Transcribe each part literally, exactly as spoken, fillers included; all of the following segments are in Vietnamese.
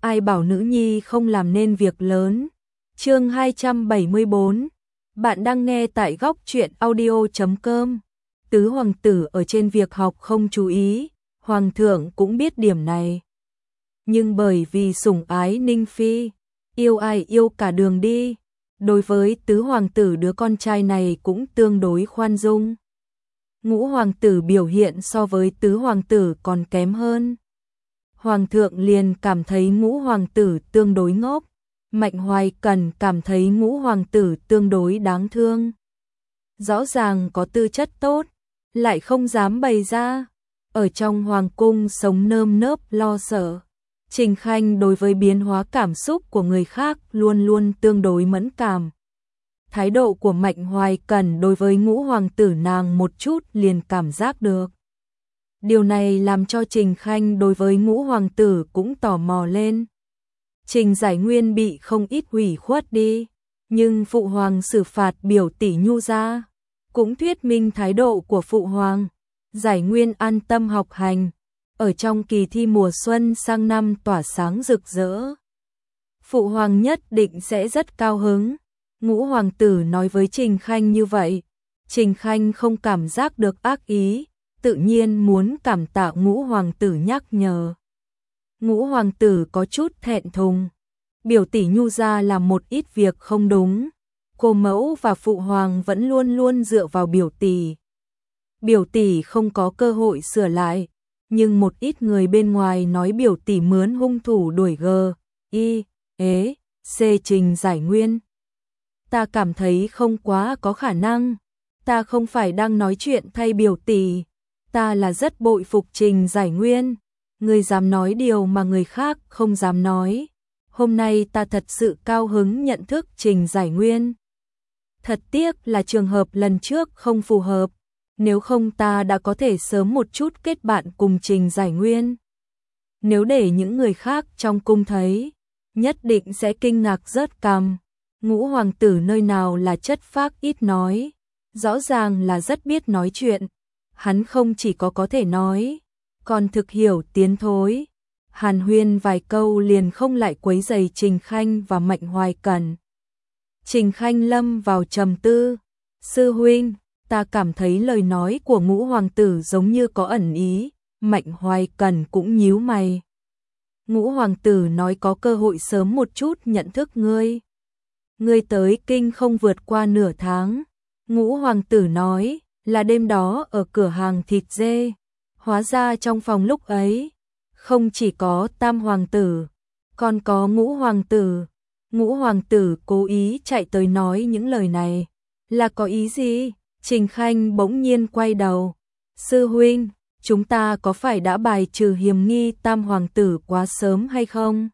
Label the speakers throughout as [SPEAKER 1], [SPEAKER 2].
[SPEAKER 1] ai bảo nữ nhi không làm nên việc lớn. Chương hai trăm bảy mươi bốn. Bạn đang nghe tại góc truyện audio chấm com. Tứ hoàng tử ở trên việc học không chú ý, hoàng thượng cũng biết điểm này. Nhưng bởi vì sủng ái Ninh Phi, yêu ai yêu cả đường đi, đối với tứ hoàng tử đứa con trai này cũng tương đối khoan dung. Ngũ hoàng tử biểu hiện so với tứ hoàng tử còn kém hơn. Hoàng thượng liền cảm thấy ngũ hoàng tử tương đối ngốc, Mạnh Hoài Cần cảm thấy ngũ hoàng tử tương đối đáng thương. Rõ ràng có tư chất tốt, lại không dám bày ra, ở trong hoàng cung sống nơm nớp lo sợ. Trình Khanh đối với biến hóa cảm xúc của người khác luôn luôn tương đối mẫn cảm. Thái độ của Mạnh Hoài Cần đối với ngũ hoàng tử nàng một chút liền cảm giác được. Điều này làm cho Trình Khanh đối với ngũ hoàng tử cũng tò mò lên. Trình Giải Nguyên bị không ít hủy khuất đi, nhưng phụ hoàng xử phạt biểu tỷ Nhu ra, cũng thuyết minh thái độ của phụ hoàng. Giải Nguyên an tâm học hành, ở trong kỳ thi mùa xuân sang năm tỏa sáng rực rỡ. Phụ hoàng nhất định sẽ rất cao hứng. Ngũ hoàng tử nói với Trình Khanh như vậy, Trình Khanh không cảm giác được ác ý, tự nhiên muốn cảm tạ ngũ hoàng tử nhắc nhở. Ngũ hoàng tử có chút thẹn thùng, biểu tỷ Nhu ra làm một ít việc không đúng, cô mẫu và phụ hoàng vẫn luôn luôn dựa vào biểu tỷ. Biểu tỷ không có cơ hội sửa lại, nhưng một ít người bên ngoài nói biểu tỷ mướn hung thủ đuổi g, y, ế, c Trình Giải Nguyên. Ta cảm thấy không quá có khả năng, ta không phải đang nói chuyện thay biểu tỷ, ta là rất bội phục Trình Giải Nguyên, người dám nói điều mà người khác không dám nói. Hôm nay ta thật sự cao hứng nhận thức Trình Giải Nguyên. Thật tiếc là trường hợp lần trước không phù hợp, nếu không ta đã có thể sớm một chút kết bạn cùng Trình Giải Nguyên. Nếu để những người khác trong cung thấy, nhất định sẽ kinh ngạc rớt cằm. Ngũ hoàng tử nơi nào là chất phác ít nói, rõ ràng là rất biết nói chuyện. Hắn không chỉ có có thể nói, còn thực hiểu tiến thối. Hàn huyên vài câu liền không lại quấy rầy Trình Khanh và Mạnh Hoài Cần. Trình Khanh lâm vào trầm tư. Sư huynh, ta cảm thấy lời nói của ngũ hoàng tử giống như có ẩn ý. Mạnh Hoài Cần cũng nhíu mày. Ngũ hoàng tử nói có cơ hội sớm một chút nhận thức ngươi. Ngươi tới kinh không vượt qua nửa tháng. Ngũ hoàng tử nói là đêm đó ở cửa hàng thịt dê. Hóa ra trong phòng lúc ấy, không chỉ có tam hoàng tử, còn có ngũ hoàng tử. Ngũ hoàng tử cố ý chạy tới nói những lời này. Là có ý gì? Trình Khanh bỗng nhiên quay đầu. Sư huynh, chúng ta có phải đã bài trừ hiểm nghi tam hoàng tử quá sớm hay không?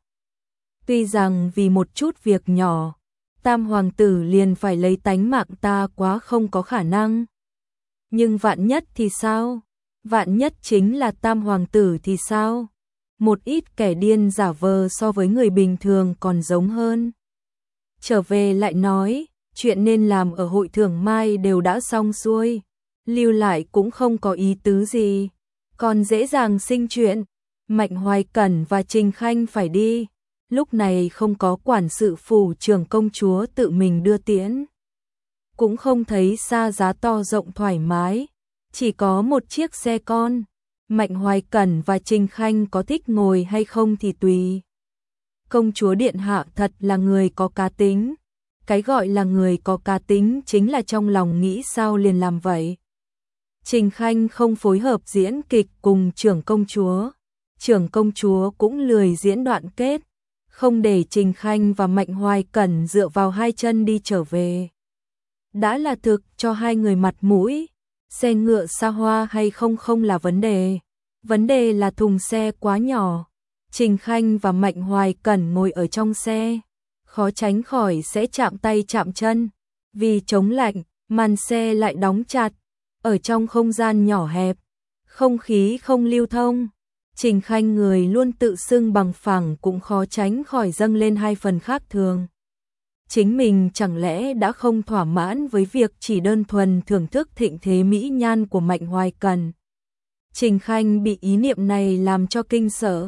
[SPEAKER 1] Tuy rằng vì một chút việc nhỏ, tam hoàng tử liền phải lấy tánh mạng ta quá không có khả năng. Nhưng vạn nhất thì sao? Vạn nhất chính là tam hoàng tử thì sao? Một ít kẻ điên giả vờ so với người bình thường còn giống hơn. Trở về lại nói, chuyện nên làm ở hội thưởng mai đều đã xong xuôi, lưu lại cũng không có ý tứ gì, còn dễ dàng sinh chuyện. Mạnh Hoài Cẩn và Trình Khanh phải đi, lúc này không có quản sự phủ trưởng công chúa tự mình đưa tiễn. Cũng không thấy xa giá to rộng thoải mái, chỉ có một chiếc xe con. Mạnh Hoài Cẩn và Trình Khanh có thích ngồi hay không thì tùy. Công chúa điện hạ thật là người có cá tính. Cái gọi là người có cá tính chính là trong lòng nghĩ sao liền làm vậy. Trình Khanh không phối hợp diễn kịch cùng trưởng công chúa. Trưởng công chúa cũng lười diễn đoạn kết, không để Trình Khanh và Mạnh Hoài Cẩn dựa vào hai chân đi trở về. Đã là thực cho hai người mặt mũi, xe ngựa xa hoa hay không không là vấn đề. Vấn đề là thùng xe quá nhỏ. Trình Khanh và Mạnh Hoài Cẩn ngồi ở trong xe, khó tránh khỏi sẽ chạm tay chạm chân. Vì chống lạnh, màn xe lại đóng chặt, ở trong không gian nhỏ hẹp, không khí không lưu thông. Trình Khanh người luôn tự xưng bằng phẳng cũng khó tránh khỏi dâng lên hai phần khác thường. Chính mình chẳng lẽ đã không thỏa mãn với việc chỉ đơn thuần thưởng thức thịnh thế mỹ nhan của Mạnh Hoài Cần. Trình Khanh bị ý niệm này làm cho kinh sợ.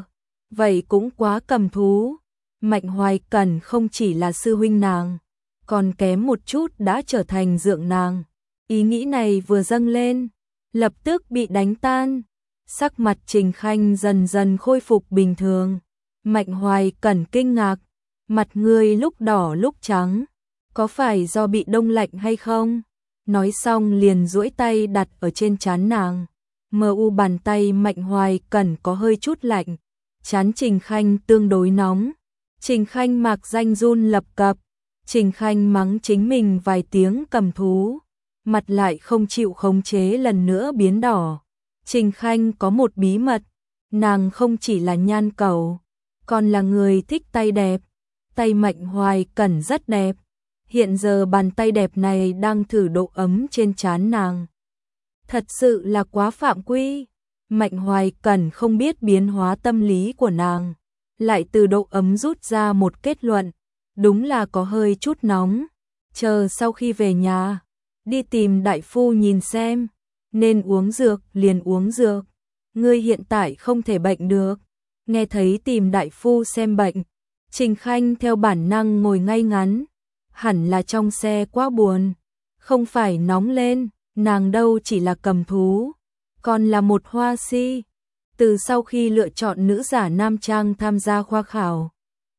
[SPEAKER 1] vậy cũng quá cầm thú. Mạnh Hoài Cẩn không chỉ là sư huynh nàng, còn kém một chút đã trở thành dượng nàng. Ý nghĩ này vừa dâng lên, lập tức bị đánh tan. Sắc mặt Trình Khanh dần dần khôi phục bình thường. Mạnh Hoài Cẩn kinh ngạc, mặt ngươi lúc đỏ lúc trắng, có phải do bị đông lạnh hay không? Nói xong liền duỗi tay đặt ở trên trán nàng. Mờ u bàn tay Mạnh Hoài Cẩn có hơi chút lạnh, trán Trình Khanh tương đối nóng. Trình Khanh mạc danh run lập cập, Trình Khanh mắng chính mình vài tiếng cầm thú, mặt lại không chịu khống chế lần nữa biến đỏ. Trình Khanh có một bí mật, nàng không chỉ là nhan cầu, còn là người thích tay đẹp. Tay Mạnh Hoài Cẩn rất đẹp, hiện giờ bàn tay đẹp này đang thử độ ấm trên trán nàng. Thật sự là quá phạm quy. Mạnh Hoài Cẩn không biết biến hóa tâm lý của nàng, lại từ độ ấm rút ra một kết luận, đúng là có hơi chút nóng. Chờ sau khi về nhà, đi tìm đại phu nhìn xem, nên uống dược liền uống dược. Ngươi hiện tại không thể bệnh được. Nghe thấy tìm đại phu xem bệnh, Trình Khanh theo bản năng ngồi ngay ngắn. Hẳn là trong xe quá buồn, không phải nóng lên, nàng đâu chỉ là cầm thú, còn là một hoa si. Từ sau khi lựa chọn nữ giả nam trang tham gia khoa khảo,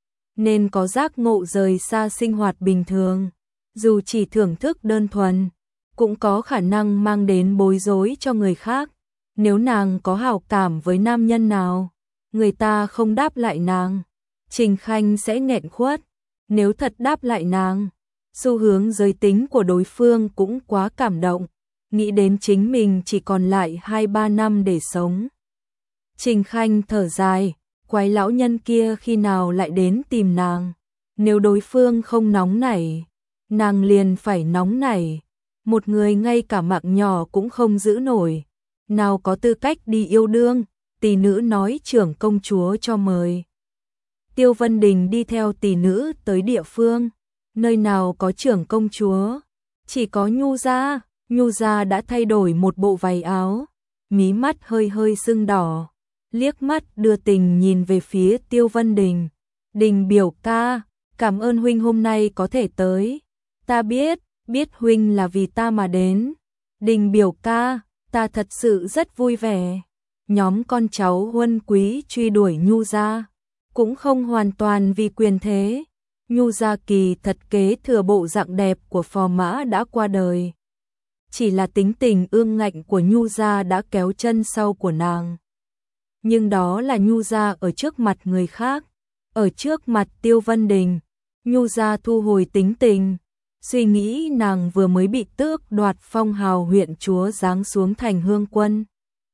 [SPEAKER 1] nên có giác ngộ rời xa sinh hoạt bình thường, dù chỉ thưởng thức đơn thuần, cũng có khả năng mang đến bối rối cho người khác. Nếu nàng có hảo cảm với nam nhân nào, người ta không đáp lại nàng, Trình Khanh sẽ nghẹn khuất. Nếu thật đáp lại nàng, xu hướng giới tính của đối phương cũng quá cảm động, nghĩ đến chính mình chỉ còn lại hai ba năm để sống. Trình Khanh thở dài, quái lão nhân kia khi nào lại đến tìm nàng. Nếu đối phương không nóng nảy, nàng liền phải nóng nảy. Một người ngay cả mạng nhỏ cũng không giữ nổi, nào có tư cách đi yêu đương. Tỷ nữ nói trưởng công chúa cho mời. Tiêu Vân Đình đi theo tỷ nữ tới địa phương, nơi nào có trưởng công chúa, chỉ có Nhu gia. Nhu gia đã thay đổi một bộ váy áo, mí mắt hơi hơi sưng đỏ, liếc mắt đưa tình nhìn về phía Tiêu Vân Đình. Đình biểu ca, cảm ơn huynh hôm nay có thể tới. Ta biết, biết huynh là vì ta mà đến. Đình biểu ca, ta thật sự rất vui vẻ. Nhóm con cháu huân quý truy đuổi Nhu gia, cũng không hoàn toàn vì quyền thế. Nhu gia kỳ thật kế thừa bộ dạng đẹp của phò mã đã qua đời. Chỉ là tính tình ương ngạnh của Nhu gia đã kéo chân sau của nàng. Nhưng đó là Nhu gia ở trước mặt người khác, ở trước mặt Tiêu Vân Đình, Nhu gia thu hồi tính tình, suy nghĩ nàng vừa mới bị tước đoạt phong hào huyện chúa giáng xuống thành hương quân.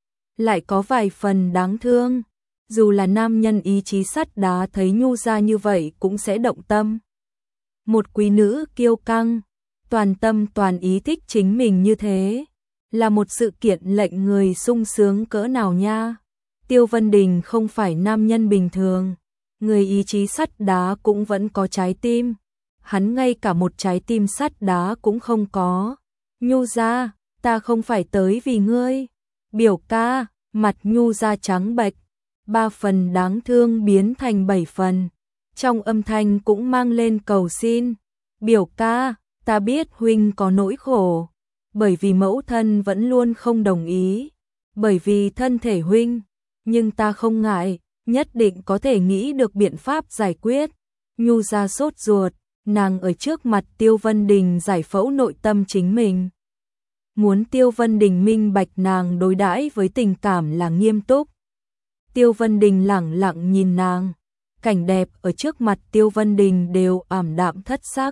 [SPEAKER 1] Lại có vài phần đáng thương, dù là nam nhân ý chí sắt đá thấy Nhu gia như vậy cũng sẽ động tâm. Một quý nữ kiêu căng, toàn tâm toàn ý thích chính mình như thế, là một sự kiện lệnh người sung sướng cỡ nào nha. Tiêu Vân Đình không phải nam nhân bình thường, người ý chí sắt đá cũng vẫn có trái tim, hắn ngay cả một trái tim sắt đá cũng không có. Nhu gia, ta không phải tới vì ngươi. Biểu ca, mặt Nhu gia trắng bệch, ba phần đáng thương biến thành bảy phần, trong âm thanh cũng mang lên cầu xin. Biểu ca, ta biết huynh có nỗi khổ, bởi vì mẫu thân vẫn luôn không đồng ý, bởi vì thân thể huynh, nhưng ta không ngại, nhất định có thể nghĩ được biện pháp giải quyết. Nhu gia sốt ruột, nàng ở trước mặt Tiêu Vân Đình giải phẫu nội tâm chính mình. Muốn Tiêu Vân Đình minh bạch nàng đối đãi với tình cảm là nghiêm túc. Tiêu Vân Đình lẳng lặng nhìn nàng, cảnh đẹp ở trước mặt Tiêu Vân Đình đều ảm đạm thất sắc.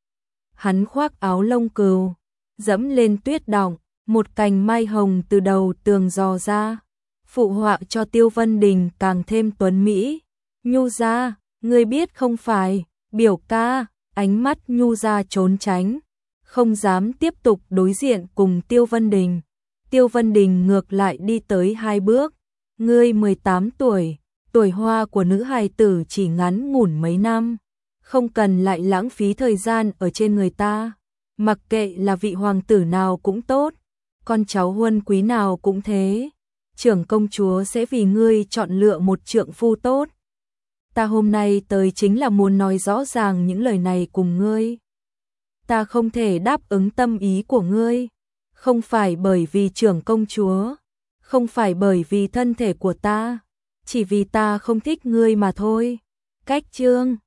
[SPEAKER 1] Hắn khoác áo lông cừu, dẫm lên tuyết đọng, một cành mai hồng từ đầu tường dò ra, phụ họa cho Tiêu Vân Đình càng thêm tuấn mỹ. Nhu gia, ngươi biết không phải, biểu ca, ánh mắt Nhu gia trốn tránh, không dám tiếp tục đối diện cùng Tiêu Vân Đình. Tiêu Vân Đình ngược lại đi tới hai bước. Ngươi mười tám tuổi, tuổi hoa của nữ hài tử chỉ ngắn ngủn mấy năm, không cần lại lãng phí thời gian ở trên người ta. Mặc kệ là vị hoàng tử nào cũng tốt, con cháu huân quý nào cũng thế, trưởng công chúa sẽ vì ngươi chọn lựa một trượng phu tốt. ta hôm nay tới chính là muốn nói rõ ràng những lời này cùng ngươi. Ta không thể đáp ứng tâm ý của ngươi, không phải bởi vì trưởng công chúa, không phải bởi vì thân thể của ta, chỉ vì ta không thích ngươi mà thôi. Cách chương